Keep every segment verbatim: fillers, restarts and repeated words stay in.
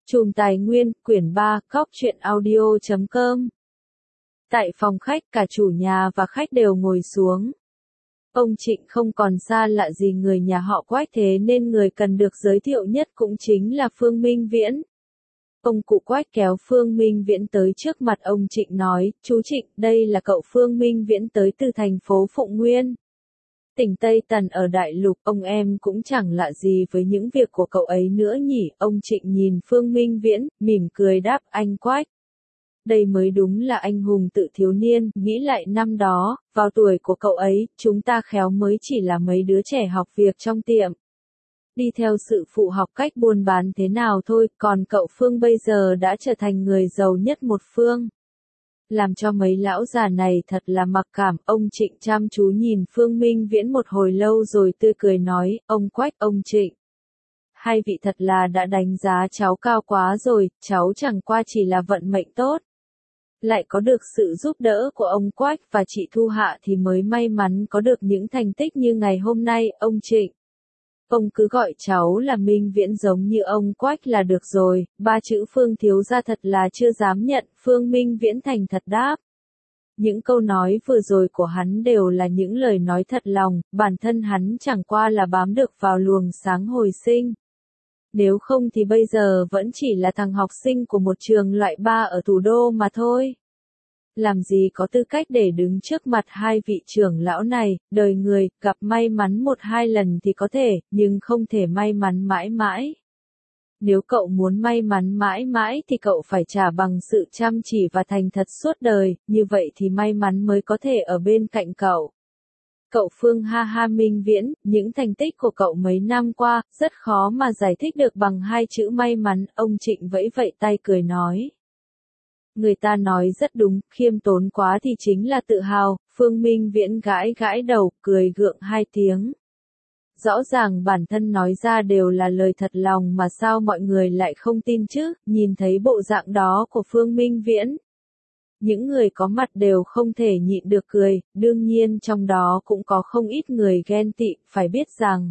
Chùm Tài Nguyên, quyển ba, cóc truyện audio chấm com. Tại phòng khách, cả chủ nhà và khách đều ngồi xuống. Ông Trịnh không còn xa lạ gì người nhà họ Quách, thế nên người cần được giới thiệu nhất cũng chính là Phương Minh Viễn. Ông cụ Quách kéo Phương Minh Viễn tới trước mặt ông Trịnh nói, chú Trịnh, đây là cậu Phương Minh Viễn tới từ thành phố Phụng Nguyên, tỉnh Tây Tần ở Đại Lục, ông em cũng chẳng lạ gì với những việc của cậu ấy nữa nhỉ. Ông Trịnh nhìn Phương Minh Viễn, mỉm cười đáp, anh Quách. Đây mới đúng là anh hùng tự thiếu niên, nghĩ lại năm đó, vào tuổi của cậu ấy, chúng ta khéo mới chỉ là mấy đứa trẻ học việc trong tiệm. Đi theo sự phụ học cách buôn bán thế nào thôi, còn cậu Phương bây giờ đã trở thành người giàu nhất một phương. Làm cho mấy lão già này thật là mặc cảm. Ông Trịnh chăm chú nhìn Phương Minh Viễn một hồi lâu rồi tươi cười nói, ông Quách, ông Trịnh. Hai vị thật là đã đánh giá cháu cao quá rồi, cháu chẳng qua chỉ là vận mệnh tốt. Lại có được sự giúp đỡ của ông Quách và chị Thu Hạ thì mới may mắn có được những thành tích như ngày hôm nay, ông Trịnh. Ông cứ gọi cháu là Minh Viễn giống như ông Quách là được rồi. Ba chữ Phương thiếu gia thật là chưa dám nhận. Phương Minh Viễn thành thật đáp. Những câu nói vừa rồi của hắn đều là những lời nói thật lòng, bản thân hắn chẳng qua là bám được vào luồng sáng hồi sinh. Nếu không thì bây giờ vẫn chỉ là thằng học sinh của một trường loại ba ở thủ đô mà thôi. Làm gì có tư cách để đứng trước mặt hai vị trưởng lão này, đời người, gặp may mắn một hai lần thì có thể, nhưng không thể may mắn mãi mãi. Nếu cậu muốn may mắn mãi mãi thì cậu phải trả bằng sự chăm chỉ và thành thật suốt đời, như vậy thì may mắn mới có thể ở bên cạnh cậu. Cậu Phương ha ha Minh Viễn, những thành tích của cậu mấy năm qua, rất khó mà giải thích được bằng hai chữ may mắn, ông Trịnh vẫy vẫy tay cười nói. Người ta nói rất đúng, khiêm tốn quá thì chính là tự hào. Phương Minh Viễn gãi gãi đầu, cười gượng hai tiếng. Rõ ràng bản thân nói ra đều là lời thật lòng mà sao mọi người lại không tin chứ, nhìn thấy bộ dạng đó của Phương Minh Viễn. Những người có mặt đều không thể nhịn được cười, đương nhiên trong đó cũng có không ít người ghen tị, phải biết rằng.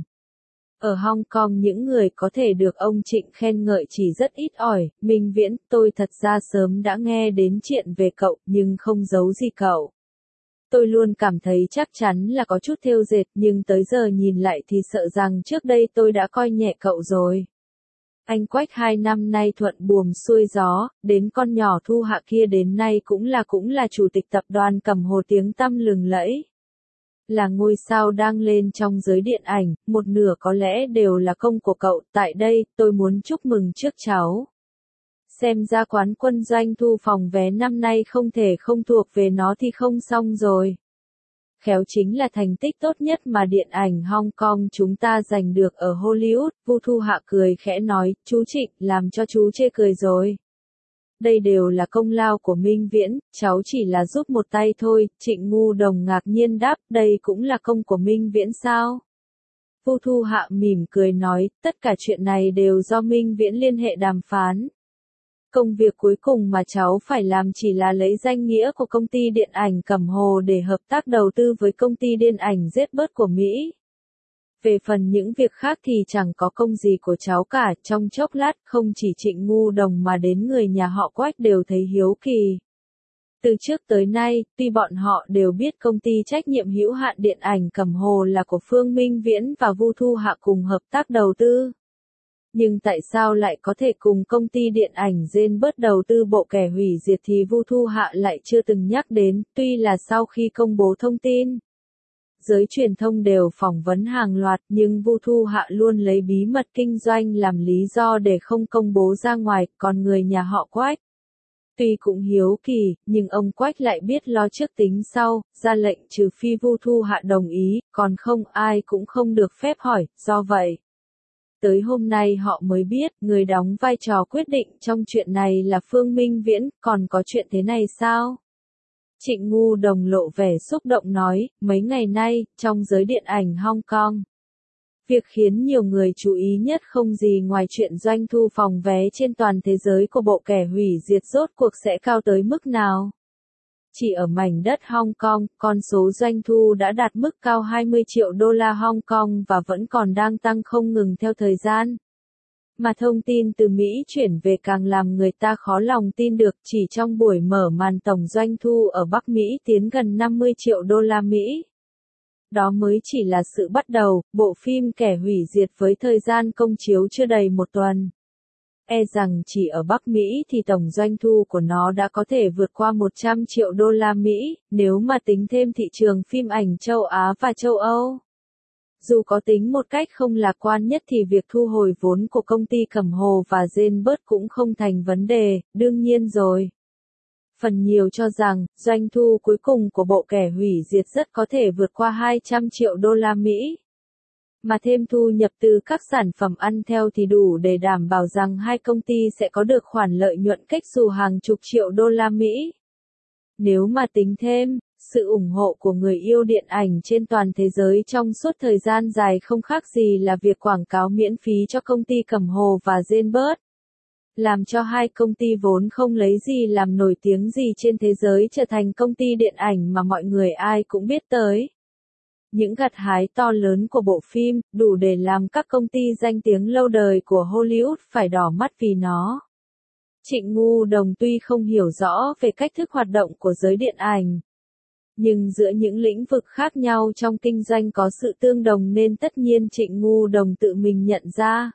Ở Hong Kong những người có thể được ông Trịnh khen ngợi chỉ rất ít ỏi. Minh Viễn, tôi thật ra sớm đã nghe đến chuyện về cậu, nhưng không giấu gì cậu. Tôi luôn cảm thấy chắc chắn là có chút thêu dệt, nhưng tới giờ nhìn lại thì sợ rằng trước đây tôi đã coi nhẹ cậu rồi. Anh Quách hai năm nay thuận buồm xuôi gió, đến con nhỏ Thu Hạ kia đến nay cũng là cũng là chủ tịch tập đoàn Cẩm Hồ tiếng tăm lừng lẫy. Là ngôi sao đang lên trong giới điện ảnh, một nửa có lẽ đều là công của cậu. Tại đây, tôi muốn chúc mừng trước cháu. Xem ra quán quân doanh thu phòng vé năm nay không thể không thuộc về nó thì không xong rồi. Khéo chính là thành tích tốt nhất mà điện ảnh Hong Kong chúng ta giành được ở Hollywood. Vu Thu Hạ cười khẽ nói, chú Trịnh, làm cho chú chê cười rồi. Đây đều là công lao của Minh Viễn, cháu chỉ là giúp một tay thôi. Trịnh Ngu Đồng ngạc nhiên đáp, đây cũng là công của Minh Viễn sao? Vu Thu Hạ mỉm cười nói, tất cả chuyện này đều do Minh Viễn liên hệ đàm phán. Công việc cuối cùng mà cháu phải làm chỉ là lấy danh nghĩa của công ty điện ảnh Cẩm Hồ để hợp tác đầu tư với công ty điện ảnh Zbird của Mỹ. Về phần những việc khác thì chẳng có công gì của cháu cả. Trong chốc lát, không chỉ Trịnh Ngu Đồng mà đến người nhà họ Quách đều thấy hiếu kỳ. Từ trước tới nay, tuy bọn họ đều biết công ty trách nhiệm hữu hạn điện ảnh Cẩm Hồ là của Phương Minh Viễn và Vu Thu Hạ cùng hợp tác đầu tư. Nhưng tại sao lại có thể cùng công ty điện ảnh Zbird đầu tư bộ Kẻ Hủy Diệt thì Vu Thu Hạ lại chưa từng nhắc đến, tuy là sau khi công bố thông tin. Giới truyền thông đều phỏng vấn hàng loạt nhưng Vu Thu Hạ luôn lấy bí mật kinh doanh làm lý do để không công bố ra ngoài, còn người nhà họ Quách. Tuy cũng hiếu kỳ, nhưng ông Quách lại biết lo trước tính sau, ra lệnh trừ phi Vu Thu Hạ đồng ý, còn không ai cũng không được phép hỏi, do vậy. Tới hôm nay họ mới biết, người đóng vai trò quyết định trong chuyện này là Phương Minh Viễn, còn có chuyện thế này sao? Trịnh Ngu Đồng lộ vẻ xúc động nói, mấy ngày nay, trong giới điện ảnh Hong Kong. Việc khiến nhiều người chú ý nhất không gì ngoài chuyện doanh thu phòng vé trên toàn thế giới của bộ Kẻ Hủy Diệt rốt cuộc sẽ cao tới mức nào. Chỉ ở mảnh đất Hong Kong, con số doanh thu đã đạt mức cao hai mươi triệu đô la Hong Kong và vẫn còn đang tăng không ngừng theo thời gian. Mà thông tin từ Mỹ chuyển về càng làm người ta khó lòng tin được, chỉ trong buổi mở màn tổng doanh thu ở Bắc Mỹ tiến gần năm mươi triệu đô la Mỹ. Đó mới chỉ là sự bắt đầu, bộ phim Kẻ hủy diệt với thời gian công chiếu chưa đầy một tuần. E rằng chỉ ở Bắc Mỹ thì tổng doanh thu của nó đã có thể vượt qua một trăm triệu đô la Mỹ, nếu mà tính thêm thị trường phim ảnh châu Á và châu Âu. Dù có tính một cách không lạc quan nhất thì việc thu hồi vốn của công ty Cẩm Hồ và Zenberg cũng không thành vấn đề, đương nhiên rồi. Phần nhiều cho rằng, doanh thu cuối cùng của bộ Kẻ hủy diệt rất có thể vượt qua hai trăm triệu đô la Mỹ. Mà thêm thu nhập từ các sản phẩm ăn theo thì đủ để đảm bảo rằng hai công ty sẽ có được khoản lợi nhuận cách xù hàng chục triệu đô la Mỹ. Nếu mà tính thêm, sự ủng hộ của người yêu điện ảnh trên toàn thế giới trong suốt thời gian dài không khác gì là việc quảng cáo miễn phí cho công ty Cẩm Hồ và Zenberg. Làm cho hai công ty vốn không lấy gì làm nổi tiếng gì trên thế giới trở thành công ty điện ảnh mà mọi người ai cũng biết tới. Những gặt hái to lớn của bộ phim, đủ để làm các công ty danh tiếng lâu đời của Hollywood phải đỏ mắt vì nó. Trịnh Ngu Đồng tuy không hiểu rõ về cách thức hoạt động của giới điện ảnh, nhưng giữa những lĩnh vực khác nhau trong kinh doanh có sự tương đồng nên tất nhiên Trịnh Ngu Đồng tự mình nhận ra.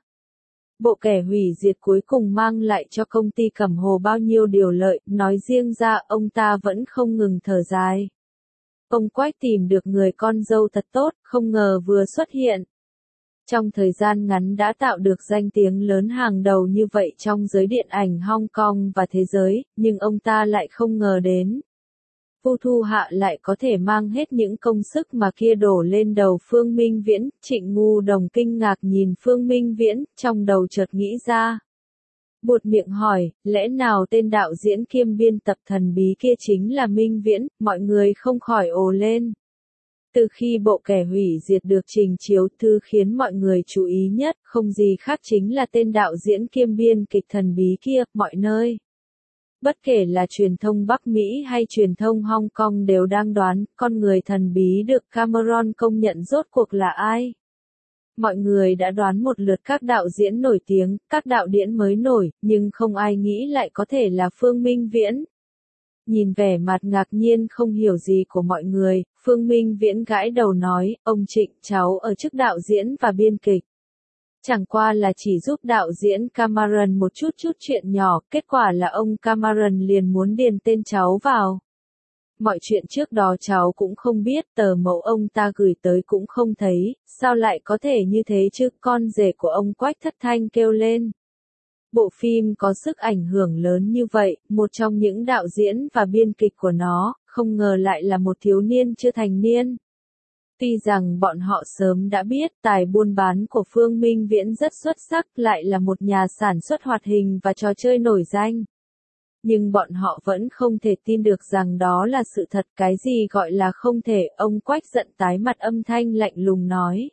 Bộ Kẻ hủy diệt cuối cùng mang lại cho công ty Cẩm Hồ bao nhiêu điều lợi, nói riêng ra ông ta vẫn không ngừng thở dài. Ông Quách tìm được người con dâu thật tốt, không ngờ vừa xuất hiện. Trong thời gian ngắn đã tạo được danh tiếng lớn hàng đầu như vậy trong giới điện ảnh Hong Kong và thế giới, nhưng ông ta lại không ngờ đến. Vu Thu Hạ lại có thể mang hết những công sức mà kia đổ lên đầu Phương Minh Viễn, Trịnh Ngu Đồng kinh ngạc nhìn Phương Minh Viễn, trong đầu chợt nghĩ ra. Buột miệng hỏi, lẽ nào tên đạo diễn kiêm biên tập thần bí kia chính là Minh Viễn, mọi người không khỏi ồ lên. Từ khi bộ Kẻ hủy diệt được trình chiếu, thứ khiến mọi người chú ý nhất, không gì khác chính là tên đạo diễn kiêm biên kịch thần bí kia, mọi nơi. Bất kể là truyền thông Bắc Mỹ hay truyền thông Hong Kong đều đang đoán, con người thần bí được Cameron công nhận rốt cuộc là ai. Mọi người đã đoán một lượt các đạo diễn nổi tiếng, các đạo diễn mới nổi, nhưng không ai nghĩ lại có thể là Phương Minh Viễn. Nhìn vẻ mặt ngạc nhiên không hiểu gì của mọi người, Phương Minh Viễn gãi đầu nói, ông Trịnh, cháu ở chức đạo diễn và biên kịch. Chẳng qua là chỉ giúp đạo diễn Cameron một chút chút chuyện nhỏ, kết quả là ông Cameron liền muốn điền tên cháu vào. Mọi chuyện trước đó cháu cũng không biết, tờ mẫu ông ta gửi tới cũng không thấy, sao lại có thể như thế chứ, con rể của ông Quách thất thanh kêu lên. Bộ phim có sức ảnh hưởng lớn như vậy, một trong những đạo diễn và biên kịch của nó, không ngờ lại là một thiếu niên chưa thành niên. Tuy rằng bọn họ sớm đã biết tài buôn bán của Phương Minh Viễn rất xuất sắc, lại là một nhà sản xuất hoạt hình và trò chơi nổi danh. Nhưng bọn họ vẫn không thể tin được rằng đó là sự thật, cái gì gọi là không thể, ông Quách giận tái mặt âm thanh lạnh lùng nói.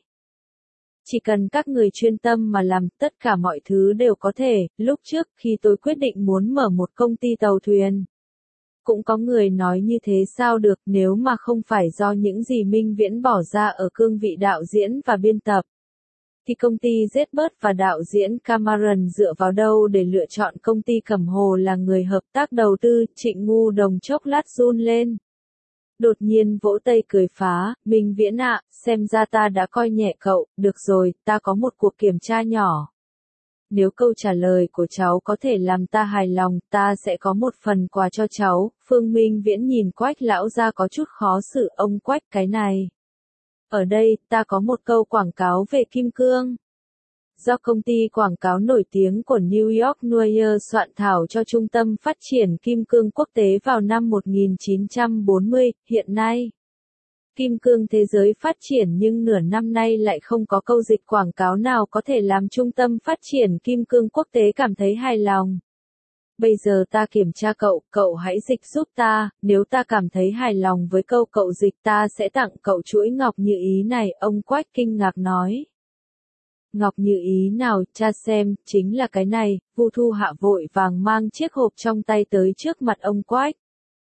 Chỉ cần các người chuyên tâm mà làm, tất cả mọi thứ đều có thể, lúc trước khi tôi quyết định muốn mở một công ty tàu thuyền. Cũng có người nói như thế sao được, nếu mà không phải do những gì Minh Viễn bỏ ra ở cương vị đạo diễn và biên tập. Thì công ty Zenberg và đạo diễn Cameron dựa vào đâu để lựa chọn công ty Cẩm Hồ là người hợp tác đầu tư, Trịnh Ngu Đồng chốc lát run lên. Đột nhiên vỗ tay cười phá, Minh Viễn ạ, xem ra ta đã coi nhẹ cậu, được rồi, ta có một cuộc kiểm tra nhỏ. Nếu câu trả lời của cháu có thể làm ta hài lòng, ta sẽ có một phần quà cho cháu. Phương Minh Viễn nhìn Quách lão ra có chút khó xử, ông Quách cái này. Ở đây, ta có một câu quảng cáo về kim cương. Do công ty quảng cáo nổi tiếng của New York Noir soạn thảo cho Trung tâm Phát triển Kim cương Quốc tế vào năm một nghìn chín trăm bốn mươi, hiện nay. Kim cương thế giới phát triển nhưng nửa năm nay lại không có câu dịch quảng cáo nào có thể làm Trung tâm Phát triển Kim cương Quốc tế cảm thấy hài lòng. Bây giờ ta kiểm tra cậu, cậu hãy dịch giúp ta, nếu ta cảm thấy hài lòng với câu cậu dịch ta sẽ tặng cậu chuỗi ngọc như ý này, ông Quách kinh ngạc nói. Ngọc như ý nào, cha xem, chính là cái này, Vu Thu Hạ vội vàng mang chiếc hộp trong tay tới trước mặt ông Quách.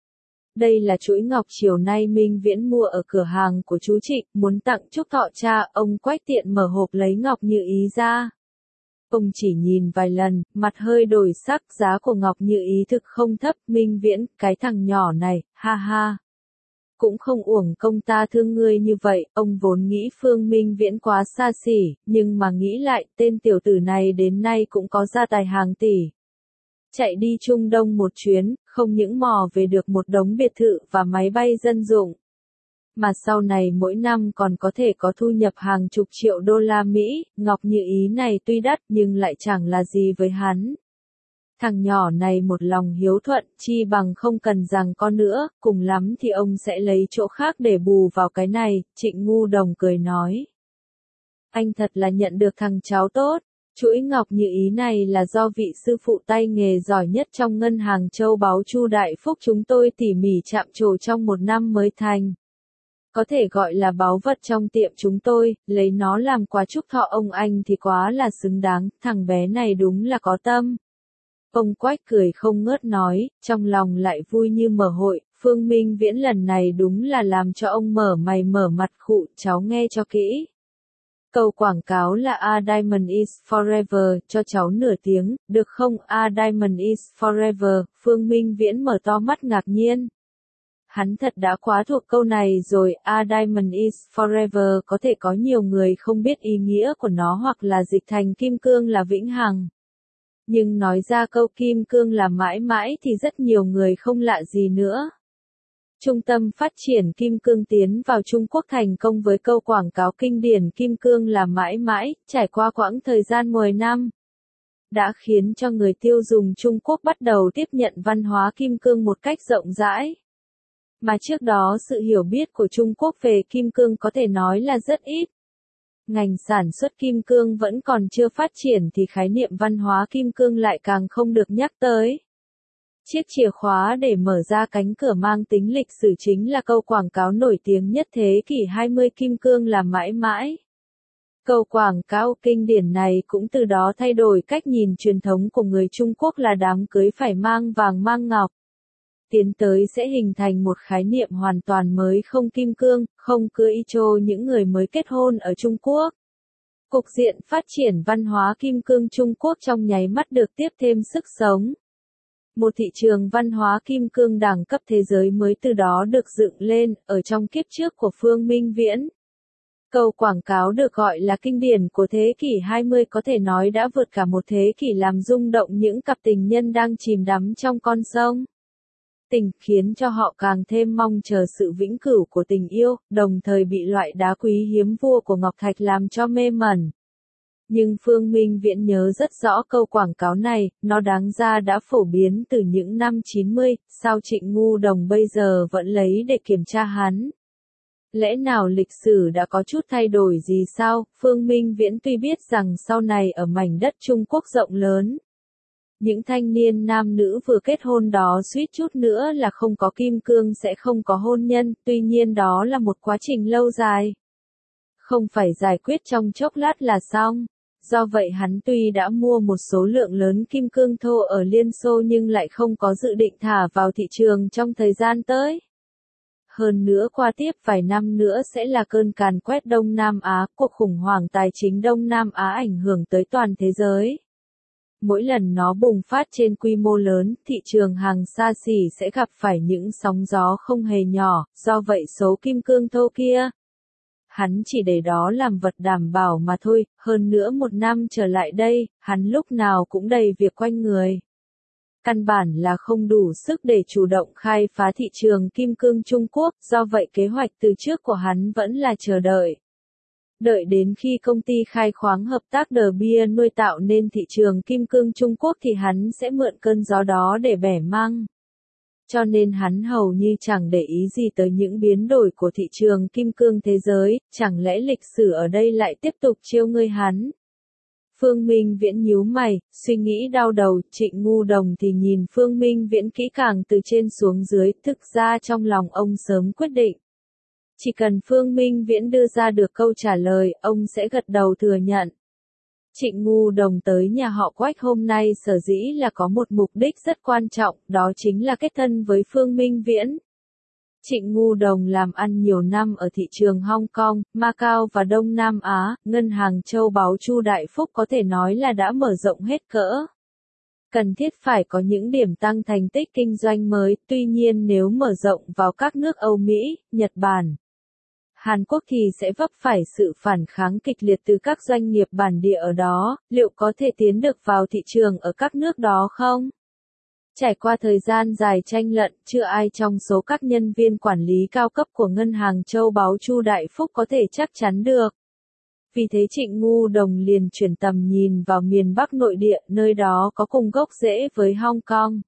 Đây là chuỗi ngọc chiều nay Minh Viễn mua ở cửa hàng của chú Trịnh, muốn tặng chúc thọ cha, ông Quách tiện mở hộp lấy ngọc như ý ra. Ông chỉ nhìn vài lần, mặt hơi đổi sắc, giá của Ngọc Như Ý thực không thấp, Minh Viễn, cái thằng nhỏ này, ha ha. Cũng không uổng công ta thương ngươi như vậy, ông vốn nghĩ Phương Minh Viễn quá xa xỉ, nhưng mà nghĩ lại, tên tiểu tử này đến nay cũng có gia tài hàng tỷ. Chạy đi Trung Đông một chuyến, không những mò về được một đống biệt thự và máy bay dân dụng, mà sau này mỗi năm còn có thể có thu nhập hàng chục triệu đô la Mỹ, Ngọc Như Ý này tuy đắt nhưng lại chẳng là gì với hắn. Thằng nhỏ này một lòng hiếu thuận, chi bằng không cần rằng con nữa, cùng lắm thì ông sẽ lấy chỗ khác để bù vào cái này, Trịnh Ngu Đồng cười nói. Anh thật là nhận được thằng cháu tốt, chuỗi Ngọc Như Ý này là do vị sư phụ tay nghề giỏi nhất trong ngân hàng châu báu Chu Đại Phúc chúng tôi tỉ mỉ chạm trổ trong một năm mới thành. Có thể gọi là báu vật trong tiệm chúng tôi, lấy nó làm quà chúc thọ ông anh thì quá là xứng đáng, thằng bé này đúng là có tâm. Ông Quách cười không ngớt nói, trong lòng lại vui như mở hội, Phương Minh Viễn lần này đúng là làm cho ông mở mày mở mặt khụ, cháu nghe cho kỹ. Câu quảng cáo là A Diamond is Forever, cho cháu nửa tiếng, được không? A Diamond is Forever, Phương Minh Viễn mở to mắt ngạc nhiên. Hắn thật đã quá thuộc câu này rồi, A Diamond is Forever có thể có nhiều người không biết ý nghĩa của nó hoặc là dịch thành kim cương là vĩnh hằng. Nhưng nói ra câu kim cương là mãi mãi thì rất nhiều người không lạ gì nữa. Trung tâm phát triển kim cương tiến vào Trung Quốc thành công với câu quảng cáo kinh điển kim cương là mãi mãi, trải qua quãng thời gian mười năm. Đã khiến cho người tiêu dùng Trung Quốc bắt đầu tiếp nhận văn hóa kim cương một cách rộng rãi. Mà trước đó sự hiểu biết của Trung Quốc về kim cương có thể nói là rất ít. Ngành sản xuất kim cương vẫn còn chưa phát triển thì khái niệm văn hóa kim cương lại càng không được nhắc tới. Chiếc chìa khóa để mở ra cánh cửa mang tính lịch sử chính là câu quảng cáo nổi tiếng nhất thế kỷ hai mươi kim cương là mãi mãi. Câu quảng cáo kinh điển này cũng từ đó thay đổi cách nhìn truyền thống của người Trung Quốc là đám cưới phải mang vàng mang ngọc. Tiến tới sẽ hình thành một khái niệm hoàn toàn mới không kim cương, không cưới y chô những người mới kết hôn ở Trung Quốc. Cục diện phát triển văn hóa kim cương Trung Quốc trong nháy mắt được tiếp thêm sức sống. Một thị trường văn hóa kim cương đẳng cấp thế giới mới từ đó được dựng lên, ở trong kiếp trước của Phương Minh Viễn. Câu quảng cáo được gọi là kinh điển của thế kỷ hai mươi có thể nói đã vượt cả một thế kỷ làm rung động những cặp tình nhân đang chìm đắm trong con sông. Tình khiến cho họ càng thêm mong chờ sự vĩnh cửu của tình yêu, đồng thời bị loại đá quý hiếm vua của Ngọc Thạch làm cho mê mẩn. Nhưng Phương Minh Viễn nhớ rất rõ câu quảng cáo này, nó đáng ra đã phổ biến từ những năm chín mươi, sao Trịnh Ngu Đồng bây giờ vẫn lấy để kiểm tra hắn? Lẽ nào lịch sử đã có chút thay đổi gì sao? Phương Minh Viễn tuy biết rằng sau này ở mảnh đất Trung Quốc rộng lớn, những thanh niên nam nữ vừa kết hôn đó suýt chút nữa là không có kim cương sẽ không có hôn nhân, tuy nhiên đó là một quá trình lâu dài. Không phải giải quyết trong chốc lát là xong. Do vậy hắn tuy đã mua một số lượng lớn kim cương thô ở Liên Xô nhưng lại không có dự định thả vào thị trường trong thời gian tới. Hơn nữa qua tiếp vài năm nữa sẽ là cơn càn quét Đông Nam Á, cuộc khủng hoảng tài chính Đông Nam Á ảnh hưởng tới toàn thế giới. Mỗi lần nó bùng phát trên quy mô lớn, thị trường hàng xa xỉ sẽ gặp phải những sóng gió không hề nhỏ, do vậy số kim cương thô kia, hắn chỉ để đó làm vật đảm bảo mà thôi, hơn nữa một năm trở lại đây, hắn lúc nào cũng đầy việc quanh người. Căn bản là không đủ sức để chủ động khai phá thị trường kim cương Trung Quốc, do vậy kế hoạch từ trước của hắn vẫn là chờ đợi. Đợi đến khi công ty khai khoáng hợp tác đờ bia nuôi tạo nên thị trường kim cương Trung Quốc thì hắn sẽ mượn cơn gió đó để bẻ măng. Cho nên hắn hầu như chẳng để ý gì tới những biến đổi của thị trường kim cương thế giới, chẳng lẽ lịch sử ở đây lại tiếp tục trêu ngươi hắn. Phương Minh Viễn nhíu mày, suy nghĩ đau đầu, Trịnh Ngu Đồng thì nhìn Phương Minh Viễn kỹ càng từ trên xuống dưới, thực ra trong lòng ông sớm quyết định. Chỉ cần Phương Minh Viễn đưa ra được câu trả lời, ông sẽ gật đầu thừa nhận. Trịnh Ngu Đồng tới nhà họ Quách hôm nay sở dĩ là có một mục đích rất quan trọng, đó chính là kết thân với Phương Minh Viễn. Trịnh Ngu Đồng làm ăn nhiều năm ở thị trường Hong Kong, Macau và Đông Nam Á, ngân hàng châu báu Chu Đại Phúc có thể nói là đã mở rộng hết cỡ. Cần thiết phải có những điểm tăng thành tích kinh doanh mới, tuy nhiên nếu mở rộng vào các nước Âu Mỹ, Nhật Bản, Hàn Quốc thì sẽ vấp phải sự phản kháng kịch liệt từ các doanh nghiệp bản địa ở đó, liệu có thể tiến được vào thị trường ở các nước đó không? Trải qua thời gian dài tranh luận, chưa ai trong số các nhân viên quản lý cao cấp của ngân hàng châu báu Chu Đại Phúc có thể chắc chắn được. Vì thế Trịnh Ngu Đồng liền chuyển tầm nhìn vào miền Bắc nội địa, nơi đó có cùng gốc rễ với Hong Kong.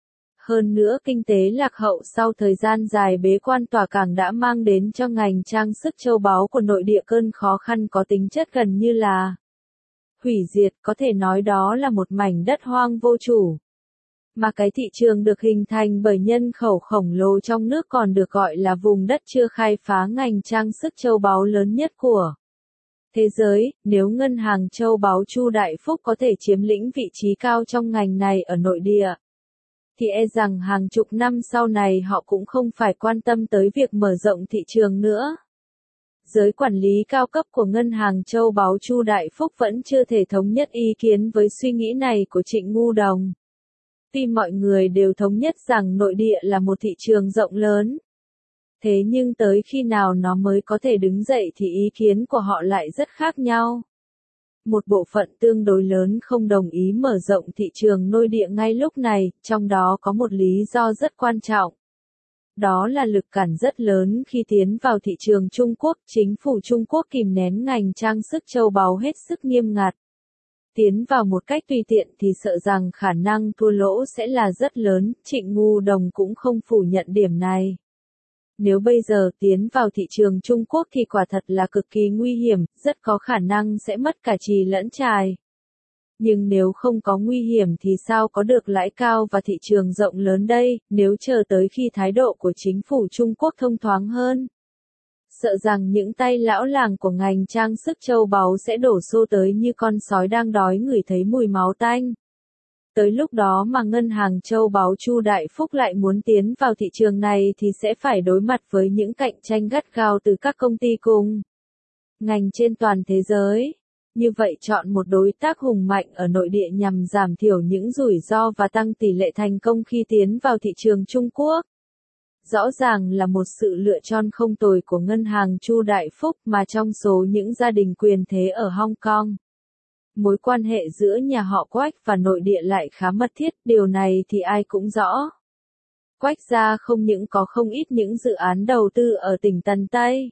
Hơn nữa kinh tế lạc hậu sau thời gian dài bế quan tỏa cảng đã mang đến cho ngành trang sức châu báu của nội địa cơn khó khăn có tính chất gần như là hủy diệt, có thể nói đó là một mảnh đất hoang vô chủ. Mà cái thị trường được hình thành bởi nhân khẩu khổng lồ trong nước còn được gọi là vùng đất chưa khai phá ngành trang sức châu báu lớn nhất của thế giới. Nếu ngân hàng châu báu Chu Đại Phúc có thể chiếm lĩnh vị trí cao trong ngành này ở nội địa, thì e rằng hàng chục năm sau này họ cũng không phải quan tâm tới việc mở rộng thị trường nữa. Giới quản lý cao cấp của ngân hàng châu báu Chu Đại Phúc vẫn chưa thể thống nhất ý kiến với suy nghĩ này của Trịnh Ngu Đồng. Tuy mọi người đều thống nhất rằng nội địa là một thị trường rộng lớn, thế nhưng tới khi nào nó mới có thể đứng dậy thì ý kiến của họ lại rất khác nhau. Một bộ phận tương đối lớn không đồng ý mở rộng thị trường nội địa ngay lúc này, trong đó có một lý do rất quan trọng. Đó là lực cản rất lớn khi tiến vào thị trường Trung Quốc, chính phủ Trung Quốc kìm nén ngành trang sức châu báu hết sức nghiêm ngặt. Tiến vào một cách tùy tiện thì sợ rằng khả năng thua lỗ sẽ là rất lớn, Trịnh Ngu Đồng cũng không phủ nhận điểm này. Nếu bây giờ tiến vào thị trường Trung Quốc thì quả thật là cực kỳ nguy hiểm, rất có khả năng sẽ mất cả trì lẫn trài. Nhưng nếu không có nguy hiểm thì sao có được lãi cao và thị trường rộng lớn đây, nếu chờ tới khi thái độ của chính phủ Trung Quốc thông thoáng hơn. Sợ rằng những tay lão làng của ngành trang sức châu báu sẽ đổ xô tới như con sói đang đói ngửi thấy mùi máu tanh. Tới lúc đó mà ngân hàng châu báu Chu Đại Phúc lại muốn tiến vào thị trường này thì sẽ phải đối mặt với những cạnh tranh gắt gao từ các công ty cùng ngành trên toàn thế giới. Như vậy chọn một đối tác hùng mạnh ở nội địa nhằm giảm thiểu những rủi ro và tăng tỷ lệ thành công khi tiến vào thị trường Trung Quốc. Rõ ràng là một sự lựa chọn không tồi của ngân hàng Chu Đại Phúc mà trong số những gia đình quyền thế ở Hong Kong. Mối quan hệ giữa nhà họ Quách và nội địa lại khá mật thiết, điều này thì ai cũng rõ. Quách gia không những có không ít những dự án đầu tư ở tỉnh Tần Tây,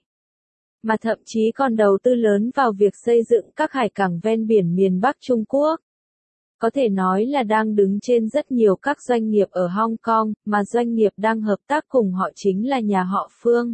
mà thậm chí còn đầu tư lớn vào việc xây dựng các hải cảng ven biển miền Bắc Trung Quốc. Có thể nói là đang đứng trên rất nhiều các doanh nghiệp ở Hong Kong, mà doanh nghiệp đang hợp tác cùng họ chính là nhà họ Phương.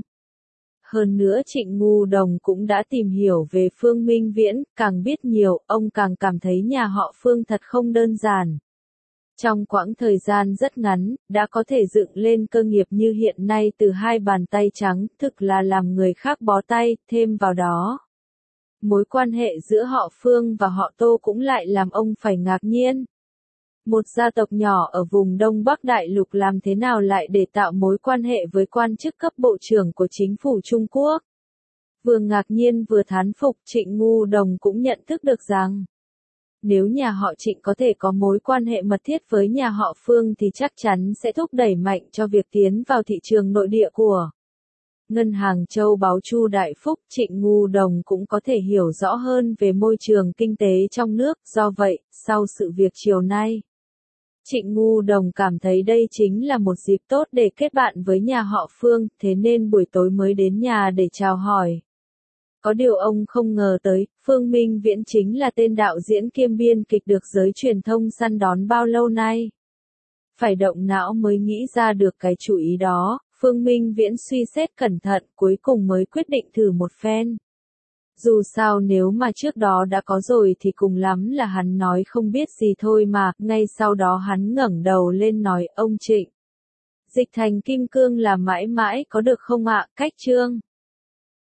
Hơn nữa Trịnh Ngu Đồng cũng đã tìm hiểu về Phương Minh Viễn, càng biết nhiều, ông càng cảm thấy nhà họ Phương thật không đơn giản. Trong quãng thời gian rất ngắn, đã có thể dựng lên cơ nghiệp như hiện nay từ hai bàn tay trắng, thực là làm người khác bó tay, thêm vào đó. Mối quan hệ giữa họ Phương và họ Tô cũng lại làm ông phải ngạc nhiên. Một gia tộc nhỏ ở vùng Đông Bắc Đại Lục làm thế nào lại để tạo mối quan hệ với quan chức cấp bộ trưởng của chính phủ Trung Quốc? Vừa ngạc nhiên vừa thán phục, Trịnh Ngu Đồng cũng nhận thức được rằng, nếu nhà họ Trịnh có thể có mối quan hệ mật thiết với nhà họ Phương thì chắc chắn sẽ thúc đẩy mạnh cho việc tiến vào thị trường nội địa của ngân hàng châu báu Chu Đại Phúc. Trịnh Ngu Đồng cũng có thể hiểu rõ hơn về môi trường kinh tế trong nước, do vậy, sau sự việc chiều nay, Trịnh Ngu Đồng cảm thấy đây chính là một dịp tốt để kết bạn với nhà họ Phương, thế nên buổi tối mới đến nhà để chào hỏi. Có điều ông không ngờ tới, Phương Minh Viễn chính là tên đạo diễn kiêm biên kịch được giới truyền thông săn đón bao lâu nay. Phải động não mới nghĩ ra được cái chủ ý đó, Phương Minh Viễn suy xét cẩn thận cuối cùng mới quyết định thử một phen. Dù sao nếu mà trước đó đã có rồi thì cùng lắm là hắn nói không biết gì thôi mà, ngay sau đó hắn ngẩng đầu lên nói, ông Trịnh. Dịch thành kim cương là mãi mãi có được không ạ, cách chương.